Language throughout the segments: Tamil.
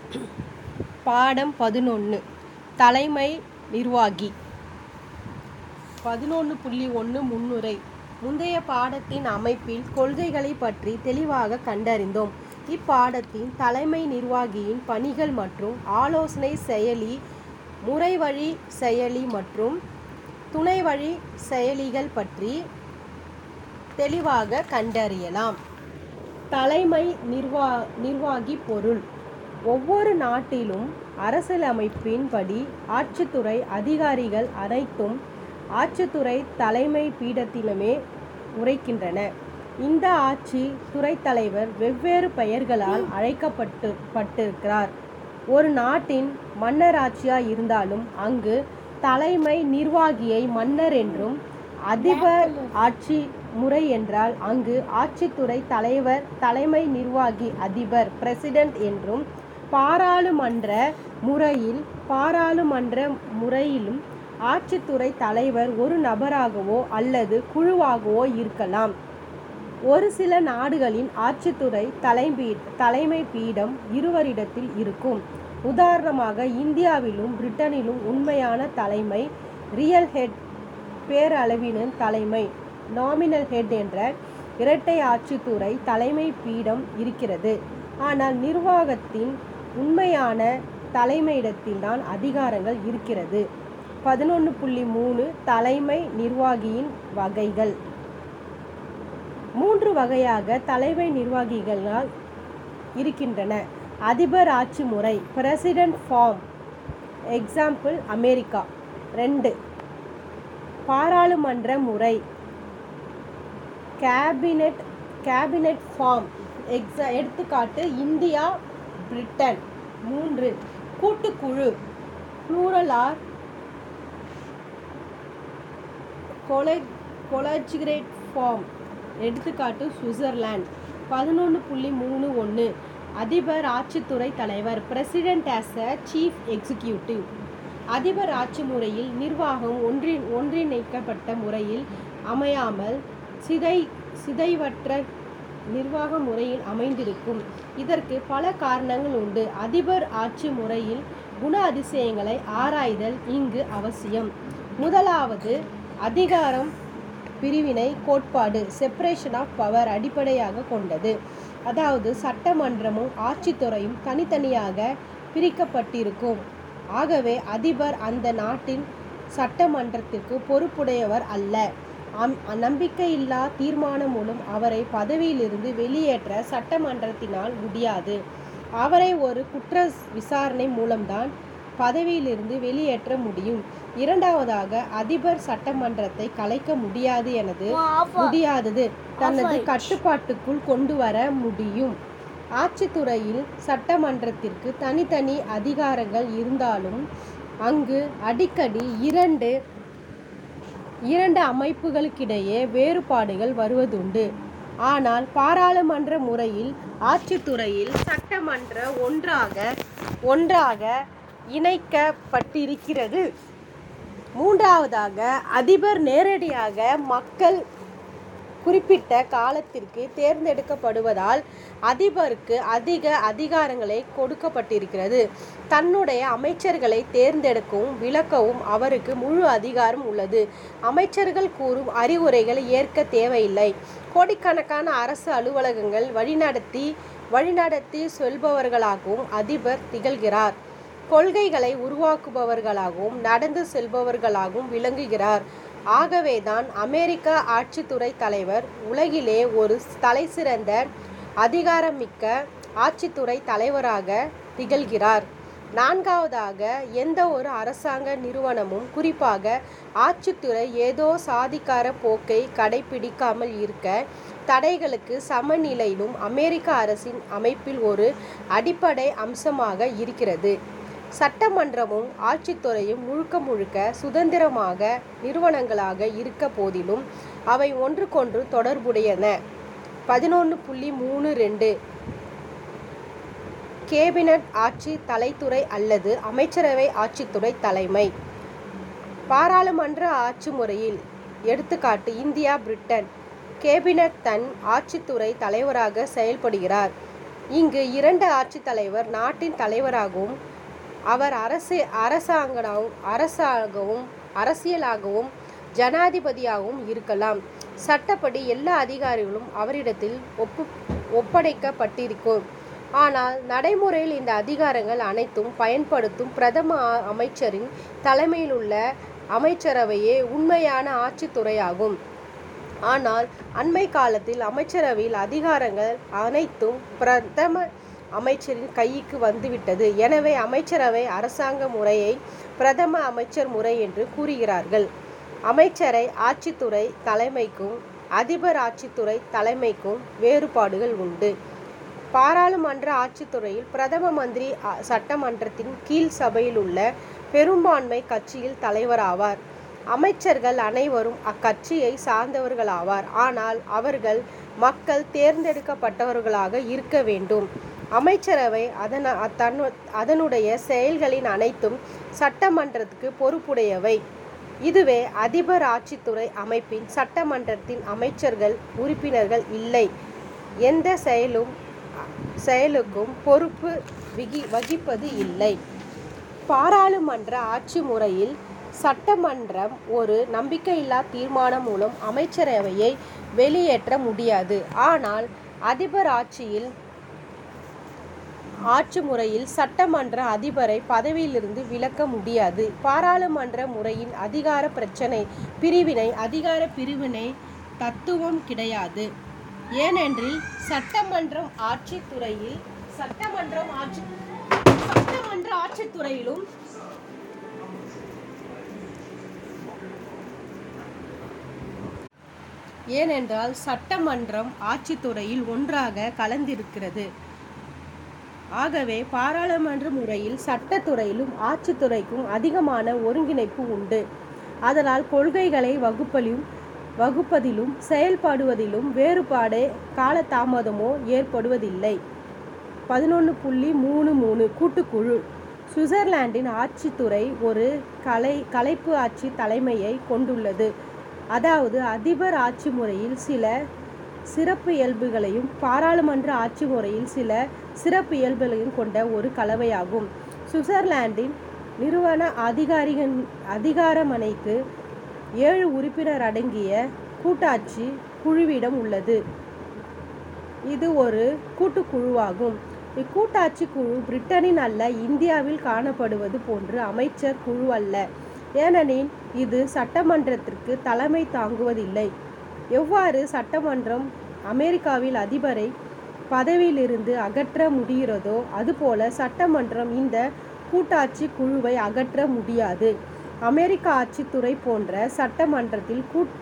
பாடம் 11 தலைமை நிர்வாகி 11.1 முன்னுரை. முந்தைய பாடத்தின் அமைப்பில் கொள்கைகளை பற்றி தெளிவாக கண்டறிந்தோம். இப்பாடத்தின் தலைமை நிர்வாகியின் பணிகள் மற்றும் ஆலோசனை செயலி, முறைவழி செயலி மற்றும் துணைவழி செயலிகள் பற்றி தெளிவாக கண்டறியலாம். தலைமை நிர்வாகி பொருள். ஒவ்வொரு நாட்டிலும் அரசியலமைப்பின்படி ஆட்சித்துறை அதிகாரிகள் அனைத்தும் ஆட்சித்துறை தலைமை பீடத்திலுமே உரைக்கின்றன. இந்த ஆட்சி துறை தலைவர் வெவ்வேறு பெயர்களால் அழைக்கப்பட்டிருக்கிறார். ஒரு நாட்டின் மன்னராட்சியாக இருந்தாலும் அங்கு தலைமை நிர்வாகியை மன்னர் என்றும், அதிபர் ஆட்சி முறை என்றால் அங்கு ஆட்சித்துறை தலைவர் தலைமை நிர்வாகி அதிபர் பிரசிடென்ட் என்றும், பாராளுமன்ற முறையிலும் ஆட்சித்துறை தலைவர் ஒரு நபராகவோ அல்லது குழுவாகவோ இருக்கலாம். ஒரு சில நாடுகளின் ஆட்சித்துறை தலைமை பீடம் இருவரிடத்தில் இருக்கும். உதாரணமாக இந்தியாவிலும் பிரிட்டனிலும் உண்மையான தலைமை ரியல் ஹெட், பேரளவின தலைமை நாமினல் ஹெட் என்ற இரட்டை ஆட்சித்துறை தலைமை பீடம் இருக்கிறது. ஆனால் நிர்வாகத்தின் உண்மையான தலைமையிடத்தில்தான் அதிகாரங்கள் இருக்கிறது. 11.3 தலைமை நிர்வாகியின் வகைகள். 3 வகையாக தலைமை நிர்வாகிகள் இருக்கின்றன. அதிபர் ஆட்சி முறை பிரசிடென்ட் ஃபார்ம், எக்ஸாம்பிள் அமெரிக்கா. 2. பாராளுமன்ற முறை கேபினெட் ஃபார்ம், எடுத்துக்காட்டு இந்தியா, பிரிட்டன். 3. கூட்டுக்குழு ப்ளூரல் ஆர் கொலஜியேட் ஃபார்ம், எடுத்துக்காட்டு சுவிட்சர்லாந்து. 11.3.1 அதிபர் ஆட்சித்துறை தலைவர் president as a chief executive. அதிபர் ஆட்சி முறையில் நிர்வாகம் ஒன்றிணைக்கப்பட்ட முறையில் அமையாமல் சிதைவற்ற நிர்வாக முறையில் அமைந்திருக்கும். இதற்கு பல காரணங்கள் உண்டு. அதிபர் ஆட்சி முறையில் குண அதிசயங்களை ஆராய்தல் இங்கு அவசியம். முதலாவது, அதிகாரம் பிரிவினை கோட்பாடு செப்பரேஷன் ஆஃப் பவர் அடிப்படையாக கொண்டது. அதாவது சட்டமன்றமும் ஆட்சித்துறையும் தனித்தனியாக பிரிக்கப்பட்டிருக்கும். ஆகவே அதிபர் அந்த நாட்டின் சட்டமன்றத்திற்கு பொறுப்புடையவர் அல்ல. நம்பிக்கையில்லா தீர்மானம் மூலம் அவரை பதவியிலிருந்து வெளியேற்ற சட்டமன்றத்தினால் முடியாது. அவரை ஒரு குற்ற விசாரணை மூலம்தான் பதவியிலிருந்து வெளியேற்ற முடியும். இரண்டாவதாக, அதிபர் சட்டமன்றத்தை கலைக்க முடியாதது தனது கட்டுப்பாட்டுக்குள் கொண்டு வர முடியும். ஆட்சித்துறையில் சட்டமன்றத்திற்கு தனித்தனி அதிகாரங்கள் இருந்தாலும் அங்கு அடிக்கடி இரண்டு அமைப்புகளுக்கிடையே வேறுபாடுகள் வருவதுண்டு. ஆனால் பாராளுமன்ற முறையில் ஆட்சித்துறையில் சட்டமன்ற ஒன்றாக இணைக்கப்பட்டிருக்கிறது. மூன்றாவதாக, அதிபர் நேரடியாக மக்கள் குறிப்பிட்ட காலத்திற்கு தேர்ந்தெடுக்கப்படுவதால் அதிபருக்கு அதிக அதிகாரங்களை கொடுக்கப்பட்டிருக்கிறது. தன்னுடைய அமைச்சர்களை தேர்ந்தெடுக்கவும் விலக்கவும் அவருக்கு முழு அதிகாரம் உள்ளது. அமைச்சர்கள் கூறும் அறிவுரைகளை ஏற்க தேவையில்லை. கோடிக்கணக்கான அரசு அலுவலகங்கள் வழிநடத்தி செல்பவர்களாகவும் அதிபர் திகழ்கிறார். கொள்கைகளை உருவாக்குபவர்களாகவும் நடந்து செல்பவர்களாகவும் விளங்குகிறார். ஆகவேதான் அமெரிக்க ஆட்சித்துறை தலைவர் உலகிலே ஒரு தலைசிறந்த அதிகாரமிக்க ஆட்சித்துறை தலைவராக திகழ்கிறார். நான்காவதாக, எந்த ஒரு அரசாங்க நிறுவனமும் குறிப்பாக ஆட்சித்துறை ஏதோ சாதிக்கார போக்கை கடைபிடிக்காமல் இருக்க தடைகளுக்கு சமநிலையிலும் அமெரிக்க அரசின் அமைப்பில் ஒரு அடிப்படை அம்சமாக இருக்கிறது. சட்டமன்றமும் ஆட்சித்துறையும் முழுக்க சுதந்திரமாக நிறுவனங்களாக இருக்க போதிலும் அவை ஒன்றுக்கொன்று தொடர்புடையன. 11.3.2 கேபினட் ஆட்சி தலைத்துறை அல்லது அமைச்சரவை ஆட்சித்துறை தலைமை. பாராளுமன்ற ஆட்சி முறையில், எடுத்துக்காட்டு இந்தியா, பிரிட்டன், கேபினட் தன் ஆட்சித்துறை தலைவராக செயல்படுகிறார். இங்கு 2 ஆட்சித்தலைவர் நாட்டின் தலைவராகவும் அவர் அரசாகவும் அரசியலாகவும் ஜனாதிபதியாகவும் இருக்கலாம். சட்டப்படி எல்லா அதிகாரங்களும் அவரிடத்தில் ஒப்படைக்கப்பட்டிருக்கும். ஆனால் நடைமுறையில் இந்த அதிகாரங்கள் அனைத்தும் பயன்படுத்தும் பிரதம அமைச்சரின் தலைமையிலுள்ள அமைச்சரவையே உண்மையான ஆட்சித்துறையாகும். ஆனால் அண்மை காலத்தில் அமைச்சரவையில் அதிகாரங்கள் அனைத்தும் பிரதம அமைச்சரின் கைக்கு வந்துவிட்டது. எனவே அமைச்சரவை அரசாங்க முறையை பிரதம அமைச்சர் முறை என்று கூறுகிறார்கள். அமைச்சரை ஆட்சித்துறை தலைமைக்கும் அதிபர் ஆட்சித்துறை தலைமைக்கும் வேறுபாடுகள் உண்டு. பாராளுமன்ற ஆட்சித்துறையில் பிரதம மந்திரி சட்டமன்றத்தின் கீழ் சபையில் உள்ள பெரும்பான்மை கட்சியில் தலைவராவார். அமைச்சர்கள் அனைவரும் அக்கட்சியை சார்ந்தவர்களாவார். ஆனால் அவர்கள் மக்கள் தேர்ந்தெடுக்கப்பட்டவர்களாக இருக்க வேண்டும். அமைச்சரவை அதனுடைய செயல்களின் அனைத்தும் சட்டமன்றத்துக்கு பொறுப்புடையவை. இதுவே அதிபர் ஆட்சித்துறை அமைப்பின் சட்டமன்றத்தின் அமைச்சர்கள் உறுப்பினர்கள் இல்லை. எந்த செயலுக்கும் பொறுப்பு வகிப்பது இல்லை. பாராளுமன்ற ஆட்சி முறையில் சட்டமன்றம் ஒரு நம்பிக்கையில்லா தீர்மானம் மூலம் அமைச்சரவையை வெளியேற்ற முடியாது. ஆனால் அதிபர் ஆட்சி முறையில் சட்டமன்ற அதிபரை பதவியிலிருந்து விலக்க முடியாது. பாராளுமன்ற முறையின் அதிகார பிரிவினை தத்துவம் கிடையாது. ஏனென்றில் சட்டமன்ற ஆட்சித்துறையிலும் ஏனென்றால் சட்டமன்றம் ஆட்சித்துறையில் ஒன்றாக கலந்திருக்கிறது. ஆகவே பாராளுமன்ற முறையில் சட்டத்துறையிலும் ஆட்சித்துறைக்கும் அதிகமான ஒருங்கிணைப்பு உண்டு. அதனால் கொள்கைகளை வகுப்பதிலும் செயல்படுவதிலும் வேறுபாடே காலதாமதமோ ஏற்படுவதில்லை. 11.33 கூட்டுக்குழு. சுவிட்சர்லாந்தின் ஆட்சித்துறை ஒரு கலைப்பு ஆட்சி தலைமையை கொண்டுள்ளது. அதாவது அதிபர் ஆட்சி முறையில் சில சிறப்பு இயல்புகளையும் பாராளுமன்ற ஆட்சி முறையில் சில சிறப்பு இயல்புகளையும் கொண்ட ஒரு கலவையாகும். சுவிட்சர்லாந்தின் நிறுவன அதிகாரமனைக்கு 7 உறுப்பினர் அடங்கிய கூட்டாட்சி குழுவிடம் உள்ளது. இது ஒரு கூட்டுக்குழுவாகும். இக்கூட்டாட்சி குழு பிரிட்டனில் அல்ல இந்தியாவில் காணப்படுவது போன்று அமைச்சர் குழு அல்ல. ஏனெனில் இது சட்டமன்றத்திற்கு தலைமை தாங்குவதில்லை. எவ்வாறு சட்டமன்றம் அமெரிக்காவில் அதிபரை பதவியிலிருந்து அகற்ற முடிகிறதோ அதுபோல சட்டமன்றம் இந்த கூட்டாட்சி குழுவை அகற்ற முடியாது. அமெரிக்க ஆட்சித்துறை போன்ற சட்டமன்றத்தில்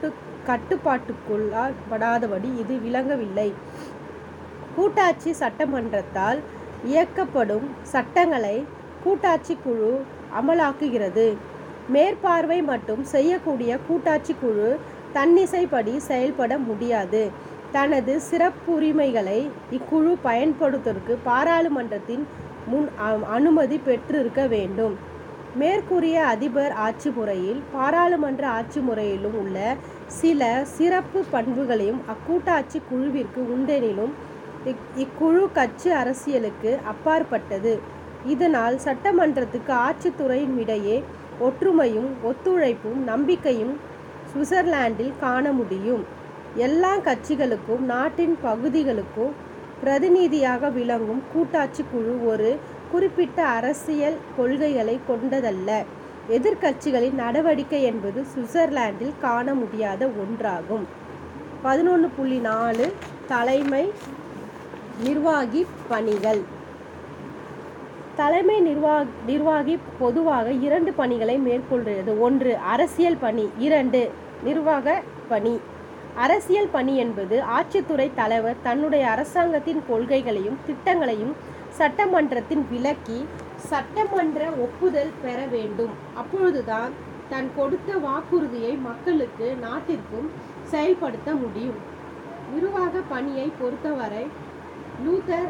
கட்டுப்பாட்டுக்குள்ளாபடாதபடி இது விளங்கவில்லை. கூட்டாட்சி சட்டமன்றத்தால் இயக்கப்படும் சட்டங்களை கூட்டாட்சி குழு அமலாக்குகிறது. மேற்பார்வை மட்டும் செய்யக்கூடிய கூட்டாட்சி குழு தன்னிச்சைப்படி செயல்பட முடியாது. தனது சிறப்புரிமைகளை இக்குழு பயன்படுத்துவதற்கு பாராளுமன்றத்தின் முன் அனுமதி பெற்றிருக்க வேண்டும். மேற்கூறிய அதிபர் ஆட்சி முறையில் பாராளுமன்ற ஆட்சி முறையிலும் உள்ள சில சிறப்பு பண்புகளையும் அக்கூட்டாட்சி குழுவிற்கு உண்டெனிலும் இக்குழு கட்சி அரசியலுக்கு அப்பாற்பட்டது. இதனால் சட்டமன்றத்துக்கு ஆட்சித்துறையின் இடையே ஒற்றுமையும் ஒத்துழைப்பும் நம்பிக்கையும் சுவிட்சர்லாந்தில் காண முடியும். எல்லா கட்சிகளுக்கும் நாட்டின் பகுதிகளுக்கும் பிரதிநிதியாக விளங்கும் கூட்டாட்சி குழு ஒரு குறிப்பிட்ட அரசியல் கொள்கைகளை கொண்டதல்ல. எதிர்க்கட்சிகளின் நடவடிக்கை என்பது சுவிட்சர்லாந்தில் காண முடியாத ஒன்றாகும். 11.4 தலைமை நிர்வாகி பணிகள். தலைமை நிர்வாகி பொதுவாக 2 பணிகளை மேற்கொள்கிறது. 1 அரசியல் பணி, 2 நிர்வாக பணி. அரசியல் பணி என்பது ஆட்சித்துறை தலைவர் தன்னுடைய அரசாங்கத்தின் கொள்கைகளையும் திட்டங்களையும் சட்டமன்றத்தின் விலக்கி சட்டமன்ற ஒப்புதல் பெற வேண்டும். அப்பொழுதுதான் தான் கொடுத்த வாக்குறுதியை மக்களுக்கு நாட்டிற்கும் செயல்படுத்த முடியும். நிர்வாக பணியை பொறுத்தவரை லூத்தர்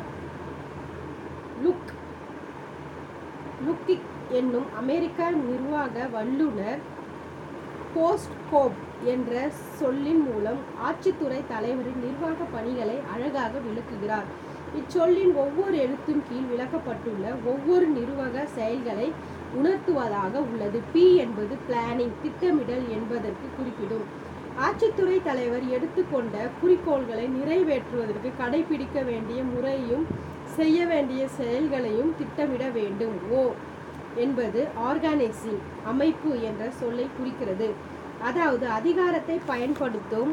லுக்கிக் என்னும் அமெரிக்க நிர்வாக வல்லுனர் போஸ்ட் கோப் என்ற சொல்லின் மூலம் ஆட்சித்துறை தலைவரின் நிர்வாக பணிகளை அழகாக விளக்குகிறார். இச்சொல்லின் ஒவ்வொரு எழுத்தும் கீழ் விளக்கப்பட்டுள்ள ஒவ்வொரு நிர்வாக செயல்களை உணர்த்துவதாக உள்ளது. பி என்பது பிளானிங், திட்டமிடல் என்பதற்கு குறிப்பிடும். ஆட்சித்துறை தலைவர் எடுத்துக்கொண்ட குறிக்கோள்களை நிறைவேற்றுவதற்கு கடைபிடிக்க வேண்டிய முறையும் செய்ய வேண்டிய செயல்களையும் திட்டமிட வேண்டும். ஓ என்பது ஆர்கனைசிங், அமைப்பு என்ற சொல்லை குறிக்கிறது. அதாவது அதிகாரத்தை பயன்படுத்தும்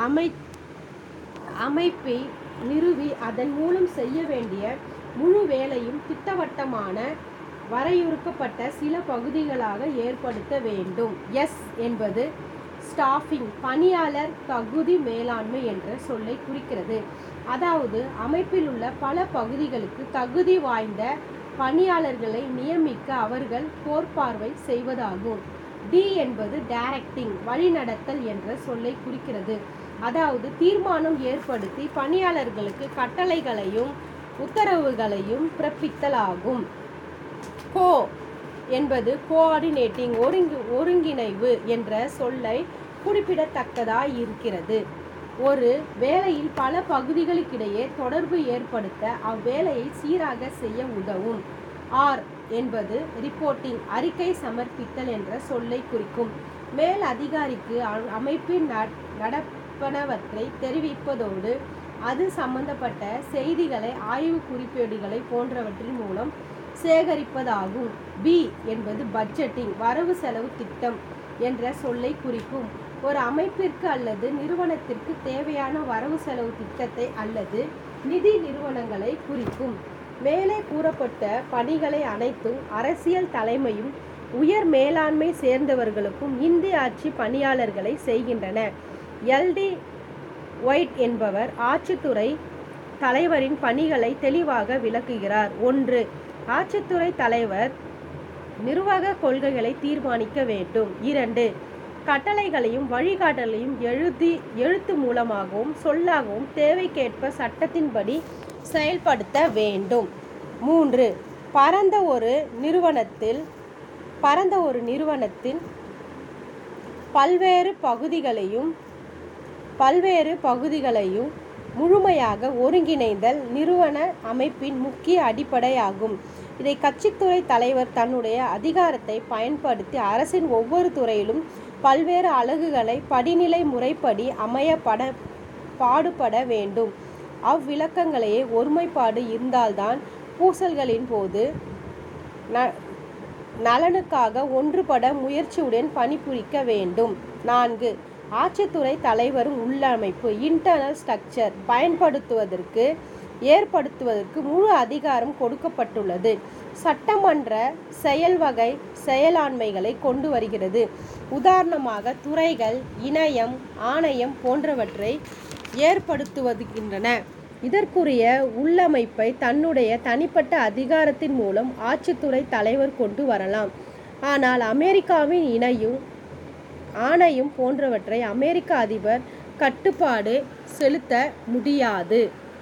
அமைப்பை நிறுவி அதன் மூலம் செய்ய வேண்டிய முழு வேலையும் திட்டவட்டமான வரையறுக்கப்பட்ட சில பகுதிகளாக ஏற்படுத்த வேண்டும். எஸ் என்பது ஸ்டாஃபிங், பணியாளர் தகுதி மேலாண்மை என்ற சொல்லை குறிக்கிறது. அதாவது அமைப்பில் உள்ள பல பகுதிகளுக்கு தகுதி வாய்ந்த பணியாளர்களை நியமிக்க அவர்கள் போர்ப்பார்வை செய்வதாகும். டி என்பது டைரக்டிங், வழிநடத்தல் என்ற சொல்லை குறிக்கிறது. அதாவது தீர்மானம் ஏற்படுத்தி பணியாளர்களுக்கு கட்டளைகளையும் உத்தரவுகளையும் பிறப்பித்தல் ஆகும். கோ என்பது கோஆர்டினேட்டிங், ஒருங்கிணைவு என்ற சொல்லை குறிப்பிடத்தக்கதாய் இருக்கிறது. ஒரு வேலையில் பல பகுதிகளுக்கிடையே தொடர்பு ஏற்படுத்த அவ்வேலையை சீராக செய்ய உதவும். ஆர் என்பது ரிப்போர்ட்டிங், அறிக்கை சமர்ப்பித்தல் என்ற சொல்லை குறிக்கும். மேல் அதிகாரிக்கு அமைப்பின் நடப்பனவற்றை தெரிவிப்பதோடு அது சம்பந்தப்பட்ட செய்திகளை ஆய்வு குறிப்பேடுகளை போன்றவற்றின் மூலம் சேகரிப்பதாகும். பி என்பது பட்ஜெட்டிங், வரவு செலவு திட்டம் என்ற சொல்லை குறிக்கும். ஒரு அமைப்பிற்கு அல்லது நிறுவனத்திற்கு தேவையான வரவு செலவு திட்டத்தை அல்லது நிதி நிறுவனங்களை குறிக்கும். மேலே கூறப்பட்ட பணிகளை அனைத்தும் அரசியல் தலைமையும் உயர் மேலாண்மை சேர்ந்தவர்களுக்கும் இந்திய ஆட்சி பணியாளர்களை செய்கின்றன. எல்.டி. ஒயிட் என்பவர் ஆட்சித்துறை தலைவரின் பணிகளை தெளிவாக விளக்குகிறார். 1. ஆட்சித்துறை தலைவர் நிர்வாக கொள்கைகளை தீர்மானிக்க வேண்டும். 2. கட்டளைகளையும் வழிகாட்டலையும் எழுத்து மூலமாகவும் சொல்லாகவும் தேவைக்கேற்ப சட்டத்தின்படி செயல்படுத்த வேண்டும். 3. பரந்த ஒரு நிறுவனத்தின் பல்வேறு பகுதிகளையும் முழுமையாக ஒருங்கிணைந்தல் நிறுவன அமைப்பின் முக்கிய அடிப்படையாகும். இதை கட்சித்துறை தலைவர் தன்னுடைய அதிகாரத்தை பயன்படுத்தி அரசின் ஒவ்வொரு துறையிலும் பல்வேறு அலகுகளை படிநிலை முறைப்படி அமைய பாடுபட வேண்டும். அவ்விலக்கங்களையே ஒருமைப்பாடு இருந்தால்தான் பூசல்களின் போது நலனுக்காக ஒன்றுபட முயற்சியுடன் பணிபுரிக்க வேண்டும். 4. ஆட்சித்துறை தலைவரும் உள்ளமைப்பு, இன்டர்னல் ஸ்ட்ரக்சர் ஏற்படுத்துவதற்கு முழு அதிகாரம் கொடுக்கப்பட்டுள்ளது. சட்டமன்ற செயல்வகை செயலாண்மைகளை கொண்டு வருகிறது. உதாரணமாக துறைகள், இணையம், ஆணையம் போன்றவற்றை ஏற்படுத்துகின்றன. இதற்குரிய உள்ளமைப்பை தன்னுடைய தனிப்பட்ட அதிகாரத்தின் மூலம் ஆட்சித்துறை தலைவர் கொண்டு வரலாம். ஆனால் அமெரிக்காவின் ஆணையம் போன்றவற்றை அமெரிக்க அதிபர் கட்டுப்பாடு செலுத்த முடியாது.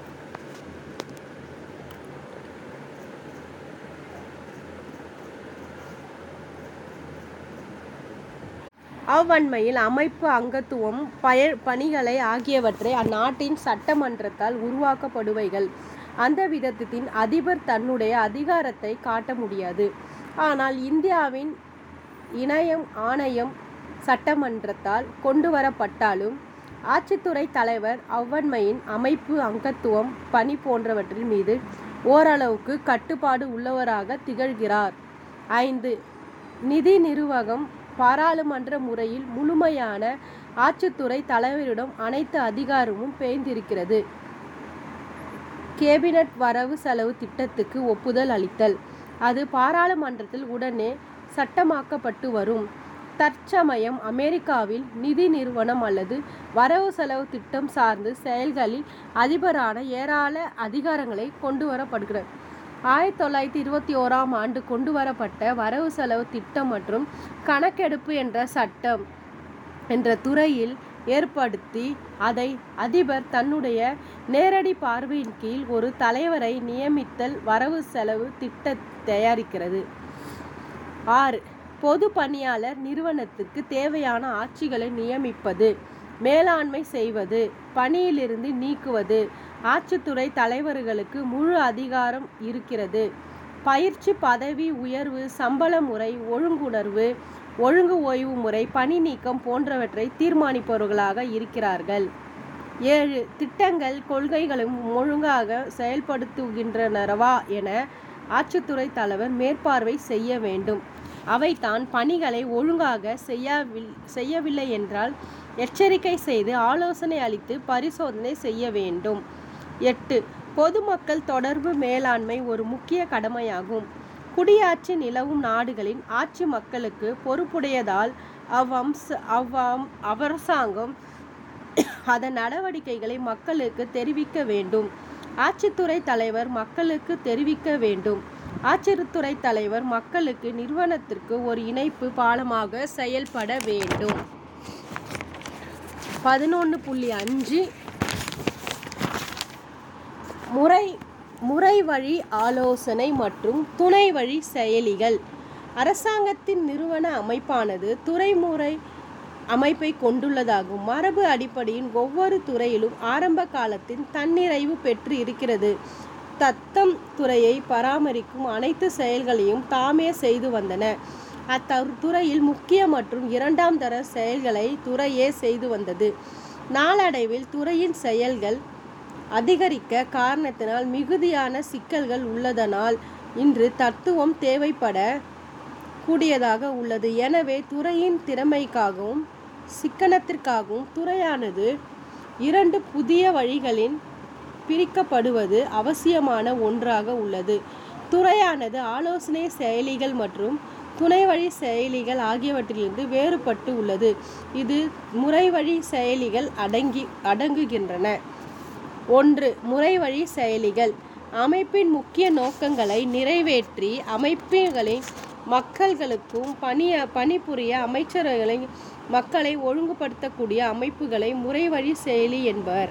அவ்வன்மையில் அமைப்பு அங்கத்துவம் பணிகளை ஆகியவற்றை அந்நாட்டின் சட்டமன்றத்தால் உருவாக்கப்படுவைகள். அந்த விதத்தின் அதிபர் தன்னுடைய அதிகாரத்தை காட்ட முடியாது. ஆனால் இந்தியாவின் ஆணையம் சட்டமன்றத்தால் கொண்டு வரப்பட்டாலும் ஆட்சித்துறை தலைவர் அவ்வன்மையின் அமைப்பு அங்கத்துவம் பணி போன்றவற்றின் மீது ஓரளவுக்கு கட்டுப்பாடு உள்ளவராக திகழ்கிறார். 5. நிதி நிர்வாகம் பாராளுமன்ற முறையில் முழுமையான ஆட்சித்துறை தலைவரிடம் அனைத்து அதிகாரமும் பேய்ந்திருக்கிறது. கேபினட் வரவு செலவு திட்டத்துக்கு ஒப்புதல் அளித்தல், அது பாராளுமன்றத்தில் உடனே சட்டமாக்கப்பட்டு வரும். தற்சமயம் அமெரிக்காவில் நிதி நிறுவனம் அல்லது வரவு செலவு திட்டம் சார்ந்து செயல்களில் அதிபரான ஏராள அதிகாரங்களை கொண்டு வரப்படுகிறது. 1921ஆம் ஆண்டு கொண்டு வரப்பட்ட வரவு செலவு திட்டம் மற்றும் கணக்கெடுப்பு என்ற சட்டம் என்ற துறையில் ஏற்படுத்தி அதை அதிபர் தன்னுடைய நேரடி பார்வையின் கீழ் ஒரு தலைவரை நியமித்தல் வரவு செலவு திட்ட தயாரிக்கிறது. 6. பொது பணியாளர் நிறுவனத்திற்கு தேவையான ஆட்சிகளை நியமிப்பது, மேலாண்மை செய்வது, பணியிலிருந்து நீக்குவது, ஆட்சித்துறை தலைவர்களுக்கு முழு அதிகாரம் இருக்கிறது. பயிற்சி, பதவி உயர்வு, சம்பள முறை, ஒழுங்குணர்வு, ஒழுங்கு ஓய்வு முறை, பணி நீக்கம் போன்றவற்றை தீர்மானிப்பவர்களாக இருக்கிறார்கள். 7. திட்டங்கள் கொள்கைகளும் ஒழுங்காக செயல்படுத்துகின்றனவா என ஆட்சித்துறை தலைவர் மேற்பார்வை செய்ய வேண்டும். அவைதான் பணிகளை ஒழுங்காக செய்யவில்லை என்றால் எச்சரிக்கை செய்து ஆலோசனை அளித்து பரிசோதனை செய்ய வேண்டும். 8. பொதுமக்கள் தொடர்பு மேலாண்மை ஒரு முக்கிய கடமையாகும். குடியாட்சி நிலவும் நாடுகளின் ஆட்சி மக்களுக்கு பொறுப்புடையதால் அரசாங்கம் அதன் நடவடிக்கைகளை மக்களுக்கு தெரிவிக்க வேண்டும். ஆட்சித்துறை தலைவர் மக்களுக்கு தெரிவிக்க வேண்டும். ஆட்சித்துறை தலைவர் மக்களுக்கு நிறுவனத்திற்கு ஒரு இணைப்பு பாலமாக செயல்பட வேண்டும். 11.5 முறை வழி ஆலோசனை மற்றும் துணை வழி செயலிகள். அரசாங்கத்தின் நிறுவன அமைப்பானது துறைமுறை அமைப்பை கொண்டுள்ளதாகும். மரபு அடிப்படையில் ஒவ்வொரு துறையிலும் ஆரம்ப காலத்தில் தன்னிறைவு பெற்று இருக்கிறது. தத்தம் துறையை பராமரிக்கும் அனைத்து செயல்களையும் தாமே செய்து வந்தன. அத்துறையில் முக்கிய மற்றும் இரண்டாம் தர செயல்களை துறையே செய்து வந்தது. நாளடைவில் துறையின் செயல்கள் அதிகரிக்க காரணத்தினால் மிகுதியான சிக்கல்கள் உள்ளதனால் இன்று தத்துவம் தேவைப்பட கூடியதாக உள்ளது. எனவே துறையின் திறமைக்காகவும் சிக்கனத்திற்காகவும் துறையானது 2 புதிய வழிகளில் பிரிக்கப்படுவது அவசியமான ஒன்றாக உள்ளது. துறையானது ஆலோசனை செயலிகள் மற்றும் துணை வழி செயலிகள் ஆகியவற்றிலிருந்து வேறுபட்டு உள்ளது. இது முறை வழி செயலிகள் அடங்குகின்றன. 1. முறை வழி செயலிகள். அமைப்பின் முக்கிய நோக்கங்களை நிறைவேற்றி அமைப்புகளின் மக்களுக்கும் பணிபுரிய அமைச்சர்களை மக்களை ஒழுங்குபடுத்தக்கூடிய அமைப்புகளை முறை வழி செயலி என்பர்.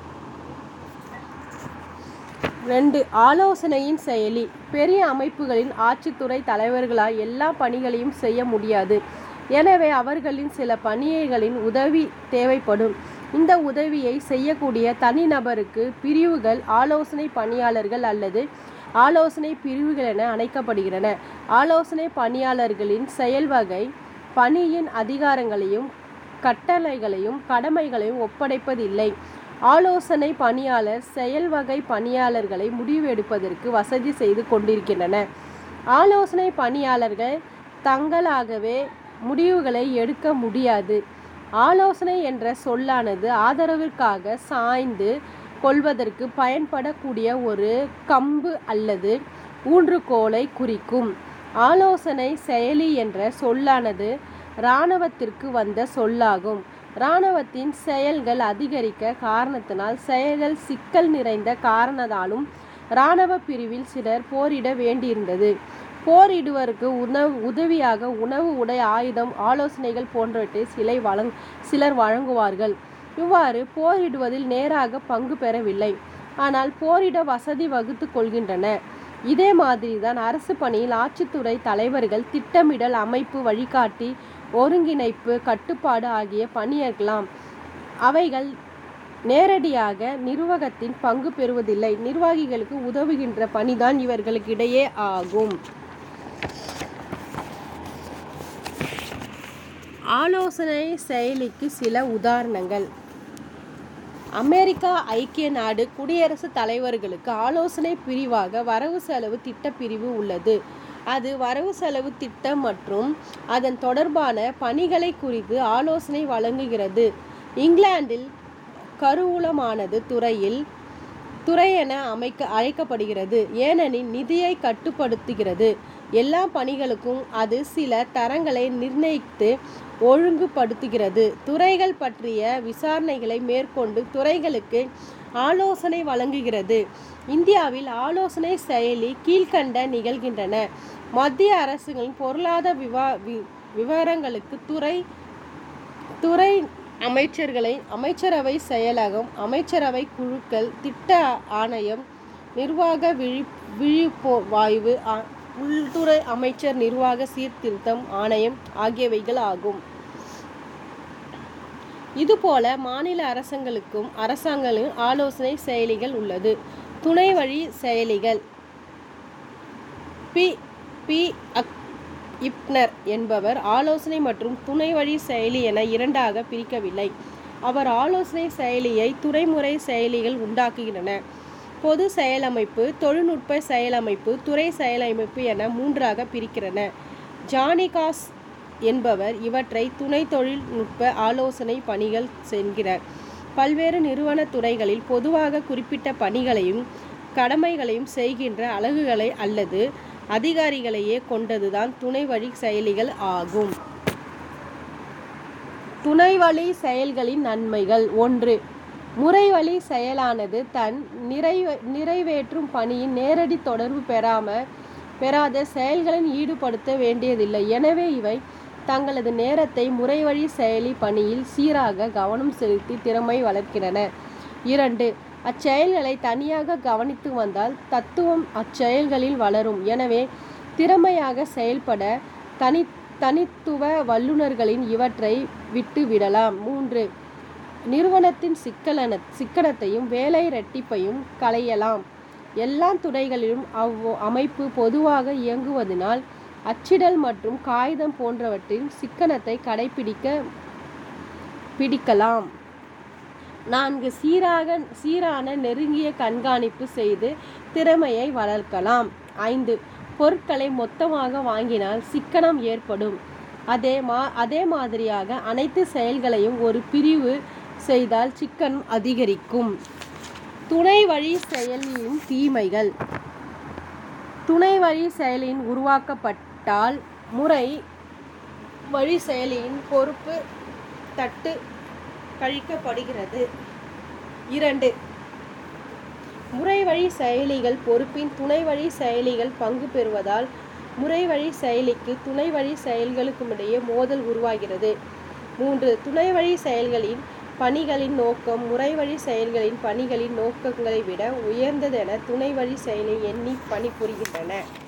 2. ஆலோசனையின் செயலி. பெரிய அமைப்புகளின் ஆட்சித்துறை தலைவர்களால் எல்லா பணிகளையும் செய்ய முடியாது. எனவே அவர்களின் சில பணிகளின் உதவி தேவைப்படும். இந்த உதவியை செய்யக்கூடிய தனிநபருக்கு பிரிவுகள் ஆலோசனை பணியாளர்கள் அல்லது ஆலோசனை பிரிவுகள் என அழைக்கப்படுகின்றன. ஆலோசனை பணியாளர்களின் செயல்வகை பணியின் அதிகாரங்களையும் கட்டளைகளையும் கடமைகளையும் ஒப்படைப்பதில்லை. ஆலோசனை பணியாளர் செயல்வகை பணியாளர்களை முடிவு எடுப்பதற்கு வசதி செய்து கொண்டிருக்கின்றன. ஆலோசனை பணியாளர்கள் தங்களாகவே முடிவுகளை எடுக்க முடியாது. ஆலோசனை என்ற சொல்லானது ஆதரவிற்காக சாய்ந்து கொள்வதற்கு பயன்படக்கூடிய ஒரு கம்பு அல்லது ஊன்றுகோலை குறிக்கும். ஆலோசனை செயலி என்ற சொல்லானது இராணுவத்திற்கு வந்த சொல்லாகும். இராணுவத்தின் செயல்கள் அதிகரிக்க காரணத்தினால் செயல்கள் சிக்கல் நிறைந்த காரணத்தாலும் இராணுவ பிரிவில் சிலர் போரிட வேண்டியிருந்தது. போரிடுவதற்கு உதவியாக உணவு, உடை, ஆயுதம், ஆலோசனைகள் போன்றவற்றை சிலர் வழங்குவார்கள். இவ்வாறு போரிடுவதில் நேராக பங்கு பெறவில்லை, ஆனால் போரிட வசதி வகுத்து கொள்கின்றன. இதே மாதிரிதான் அரசு பணியில் ஆட்சித்துறை தலைவர்கள் திட்டமிடல், அமைப்பு, வழிகாட்டி, ஒருங்கிணைப்பு, கட்டுப்பாடு ஆகிய பணியாற்றலாம். அவைகள் நேரடியாக நிர்வாகத்தில் பங்கு பெறுவதில்லை. நிர்வாகிகளுக்கு உதவுகின்ற பணிதான் இவர்களுக்கிடையே ஆகும். ஆலோசனை செயலிக்கு சில உதாரணங்கள். அமெரிக்கா ஐக்கிய நாடு குடியரசுத் தலைவர்களுக்கு ஆலோசனை பிரிவாக வரவு செலவு திட்ட பிரிவு உள்ளது. அது வரவு செலவு திட்டம் மற்றும் அதன் தொடர்பான பணிகளை குறித்து ஆலோசனை வழங்குகிறது. இங்கிலாந்தில் கருவூலமானது துறை என அழைக்கப்படுகிறது, ஏனெனில் நிதியை கட்டுப்படுத்துகிறது. எல்லா பணிகளுக்கும் அது சில தரங்களை நிர்ணயித்து ஒழுங்குபடுத்துகிறது. துறைகள் பற்றிய விசாரணைகளை மேற்கொண்டு துறைகளுக்கு ஆலோசனை வழங்குகிறது. இந்தியாவில் ஆலோசனை செயலி கீழ்கண்ட நிகழ்கின்றன. மத்திய அரசுகளின் பொருளாதார விவரங்களுக்கு துறை அமைச்சரவை செயலகம், அமைச்சரவை குழுக்கள், திட்ட ஆணையம், நிர்வாக விழிப்புணர்வு, உள்துறை அமைச்சர் நிர்வாக சீர்திருத்தம் ஆணையம் ஆகியவைகள் ஆகும். இதுபோல மாநில அரசாங்கங்களின் ஆலோசனை செயலிகள் உள்ளது. துணை வழி செயலிகள். பி. இப்னர் என்பவர் ஆலோசனை மற்றும் துணை வழி செயலி என இரண்டாக பிரிக்கவில்லை. அவர் ஆலோசனை செயலியை துறைமுறை செயலிகள் உண்டாக்குகின்றன. பொது செயலமைப்பு, தொழில்நுட்ப செயலமைப்பு, துறை செயலமைப்பு என மூன்றாக பிரிக்கிறன. ஜானிகாஸ் என்பவர் இவற்றை துணை தொழில்நுட்ப ஆலோசனை பணிகள் என்கிறார். பல்வேறு நிறுவன துறைகளில் பொதுவாக குறிப்பிட்ட பணிகளையும் கடமைகளையும் செய்கின்ற அலகுகளை அல்லது அதிகாரிகளையே கொண்டதுதான் துணை வழி செயலிகள் ஆகும். துணை வழி செயல்களின் நன்மைகள். 1. முறைவழி செயலானது தன் நிறைவேற்றும் பணியின் நேரடி தொடர்பு பெறாத செயல்களில் ஈடுபடுத்த வேண்டியதில்லை. எனவே இவை தங்களது நேரத்தை முறைவழி செயலி பணியில் சீராக கவனம் செலுத்தி திறமை வளர்க்கின்றன. 2. அச்செயல்களை தனியாக கவனித்து வந்தால் தத்துவம் அச்செயல்களில் வளரும். எனவே திறமையாக செயல்பட தனித்துவ வல்லுநர்களின் இவற்றை விட்டு விடலாம். 3. நிறுவனத்தின் சிக்கனத்தையும் வேலை இரட்டிப்பையும் களையலாம். எல்லா துறைகளிலும் அமைப்பு பொதுவாக இயங்குவதனால் அச்சிடல் மற்றும் காகிதம் போன்றவற்றின் சிக்கனத்தை பிடிக்கலாம். 4. சீரான நெருங்கிய கண்காணிப்பு செய்து திறமையை வளர்க்கலாம். 5. பொருட்களை மொத்தமாக வாங்கினால் சிக்கனம் ஏற்படும். அதே மாதிரியாக அனைத்து செயல்களையும் ஒரு பிரிவு செய்தால் சிக்கனம் அதிகரிக்கும். துணை வழி செயலியின் தீமைகள். துணை வழி செயலியின் உருவாக்கப்பட்டால் முறை வழி செயலியின் பொறுப்பு தட்டு கழிக்கப்படுகிறது. 2. முறை வழி செயலிகள் பொறுப்பின் துணை வழி செயலிகள் பங்கு பெறுவதால் முறை வழி செயலிக்கு துணை வழி செயல்களுக்குமிடையே மோதல் உருவாகிறது. 3. துணை வழி செயல்களின் பணிகளின் நோக்கம் முறை வழி செயல்களின் பணிகளின் நோக்கங்களை விட உயர்ந்ததென துணை வழி செயலை எண்ணி பணிபுரிகின்றன.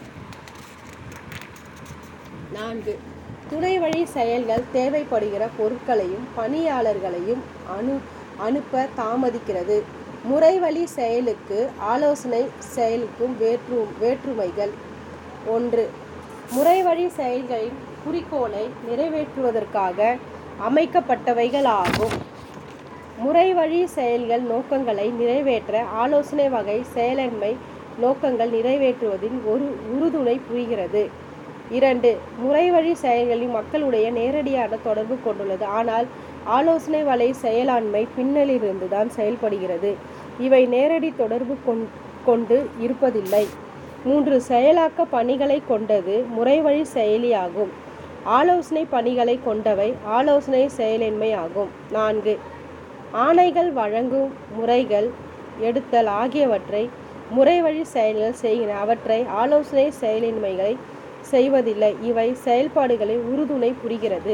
4. துணை வழி செயல்கள் தேவைப்படுகிற பொருட்களையும் பணியாளர்களையும் அனுப்ப தாமதிக்கிறது. முறை வழி செயலுக்கு ஆலோசனை செயலுக்கும் வேற்றுமைகள். 1. முறை வழி செயல்களின் குறிக்கோளை நிறைவேற்றுவதற்காக அமைக்கப்பட்டவைகளாகும். முறை வழி செயல்கள் நோக்கங்களை நிறைவேற்ற ஆலோசனை வகை செயலன்மை நோக்கங்கள் நிறைவேற்றுவதில் ஒரு உறுதுணை புரிகிறது. 2. முறை வழி செயல்களில் மக்களுடைய நேரடியான தொடர்பு கொண்டுள்ளது. ஆனால் ஆலோசனை வலை செயலாண்மை பின்னலிருந்து தான் செயல்படுகிறது. இவை நேரடி தொடர்பு கொண்டு இருப்பதில்லை. 3. செயலாக்க பணிகளை கொண்டது முறை வழி செயலியாகும். ஆலோசனை பணிகளை கொண்டவை ஆலோசனை செயலின்மை ஆகும். 4. ஆணைகள் வழங்கும் முறைகள் எடுத்தல் ஆகியவற்றை முறை வழி செயல்கள் செய்கின்றன. அவற்றை ஆலோசனை செயலின்மைகளை செய்வதில்லை. இவை செயல்பாடுகளில் உறுதுணை புரிகிறது.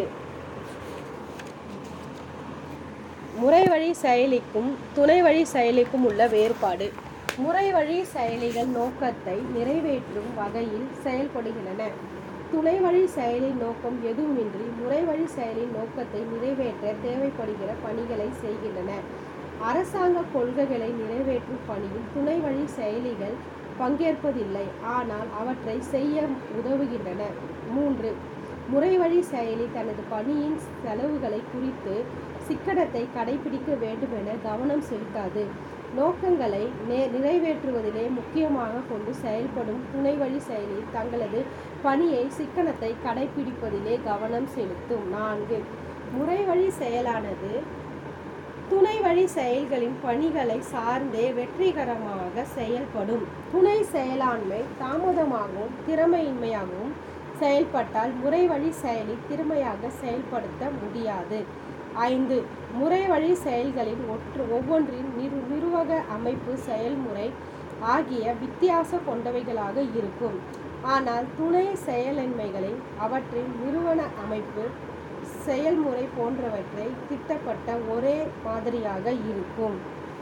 முறை வழி செயலிக்கும் துணை வழி செயலிக்கும் உள்ள வேறுபாடு. முறை வழி செயலிகள் நோக்கத்தை நிறைவேற்றும் வகையில் செயல்படுகின்றன. துணை வழி செயலின் நோக்கம் எதுவுமின்றி முறை வழி செயலின் நோக்கத்தை நிறைவேற்ற தேவைப்படுகிற பணிகளை செய்கின்றன. அரசாங்க கொள்கைகளை நிறைவேற்றும் பணியில் துணை வழி செயலிகள் பங்கேற்பதில்லை. ஆனால் அவற்றை செய்ய உதவுகின்றன. 3. முறை வழி செயலி தனது பணியின் செலவுகளை குறித்து சிக்கனத்தை கடைபிடிக்க வேண்டுமென கவனம் செலுத்தாது. நோக்கங்களை நிறைவேற்றுவதிலே முக்கியமாக கொண்டு செயல்படும் துணை வழி செயலி தங்களது பணியை சிக்கனத்தை கடைபிடிப்பதிலே கவனம் செலுத்தும். 4. முறை வழி செயலானது துணை வழி செயல்களின் பணிகளை சார்ந்தே வெற்றிகரமாக செயல்படும். துணை செயலாண்மை தாமதமாகவும் திறமையின்மையாகவும் செயல்பட்டால் முறை வழி செயலி திறமையாக செயல்படுத்த முடியாது. 5. முறை வழி செயல்களின் ஒவ்வொன்றின் நிர்வாக அமைப்பு செயல்முறை ஆகிய வித்தியாச கொண்டவைகளாக இருக்கும். ஆனால் துணை செயலின்மைகளில் அவற்றின் நிறுவன அமைப்பு செயல்முறை போன்றவற்றை திட்டப்பட்ட ஒரே மாதிரியாக இருக்கும்.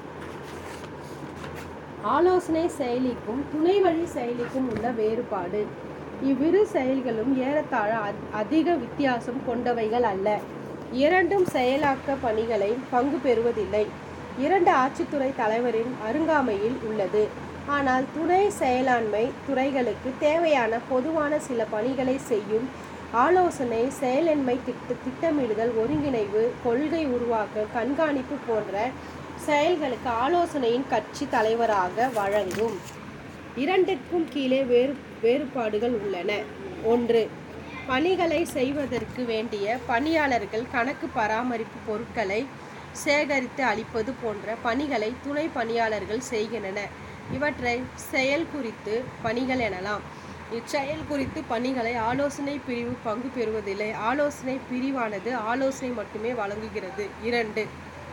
ஆலோசனை செயலிக்கும் துணை வழி செயலிக்கும் உள்ள வேறுபாடு. இவ்விரு செயல்களும் ஏறத்தாழ அதிக வித்தியாசம் கொண்டவைகள் அல்ல. இரண்டும் செயலாக்க பணிகளை பங்கு பெறுவதில்லை. 2 ஆட்சித்துறை தலைவரின் அருகாமையில் உள்ளது. ஆனால் துணை செயலாண்மை துறைகளுக்கு தேவையான பொதுவான சில பணிகளை செய்யும் ஆலோசனை, செயலன்மை, திட்டமிடுதல், ஒருங்கிணைவு, கொள்கை உருவாக்க, கண்காணிப்பு போன்ற செயல்களுக்கு ஆலோசனையின் கட்சி தலைவராக வழங்கும். 2க்கும் கீழே வேறுபாடுகள் உள்ளன. 1. பணிகளை செய்வதற்கு வேண்டிய பணியாளர்கள் கணக்கு, பராமரிப்பு, பொருட்களை சேகரித்து அளிப்பது போன்ற பணிகளை துணை பணியாளர்கள் செய்கின்றனர். இவற்றை செயல் குறித்து பணிகள் எனலாம். இச்செயல் குறித்து பணிகளை ஆலோசனை பிரிவு பங்கு பெறுவதில்லை. ஆலோசனை பிரிவானது ஆலோசனை மட்டுமே வழங்குகிறது. 2.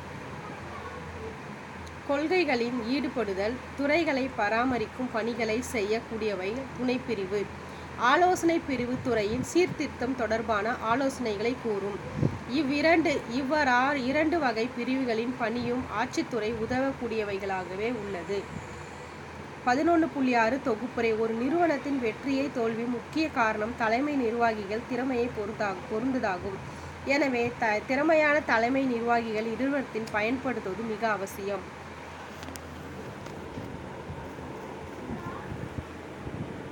கொள்கைகளின் ஈடுபடுதல். துறைகளை பராமரிக்கும் பணிகளை செய்யக்கூடியவை துணைப்பிரிவு. ஆலோசனை பிரிவு துறையின் சீர்திருத்தம் தொடர்பான ஆலோசனைகளை கூறும். இவ்வாறு 2 வகை பிரிவுகளின் பணியும் ஆட்சித்துறை உதவக்கூடியவைகளாகவே உள்ளது. 11.6 தொகுப்புரை. ஒரு நிறுவனத்தின் வெற்றியை தோல்வி முக்கிய காரணம் தலைமை நிர்வாகிகள் திறமையை பொருந்ததாகும். எனவே திறமையான தலைமை நிர்வாகிகள் நிறுவனத்தில் பயன்படுத்துவது மிக அவசியம்.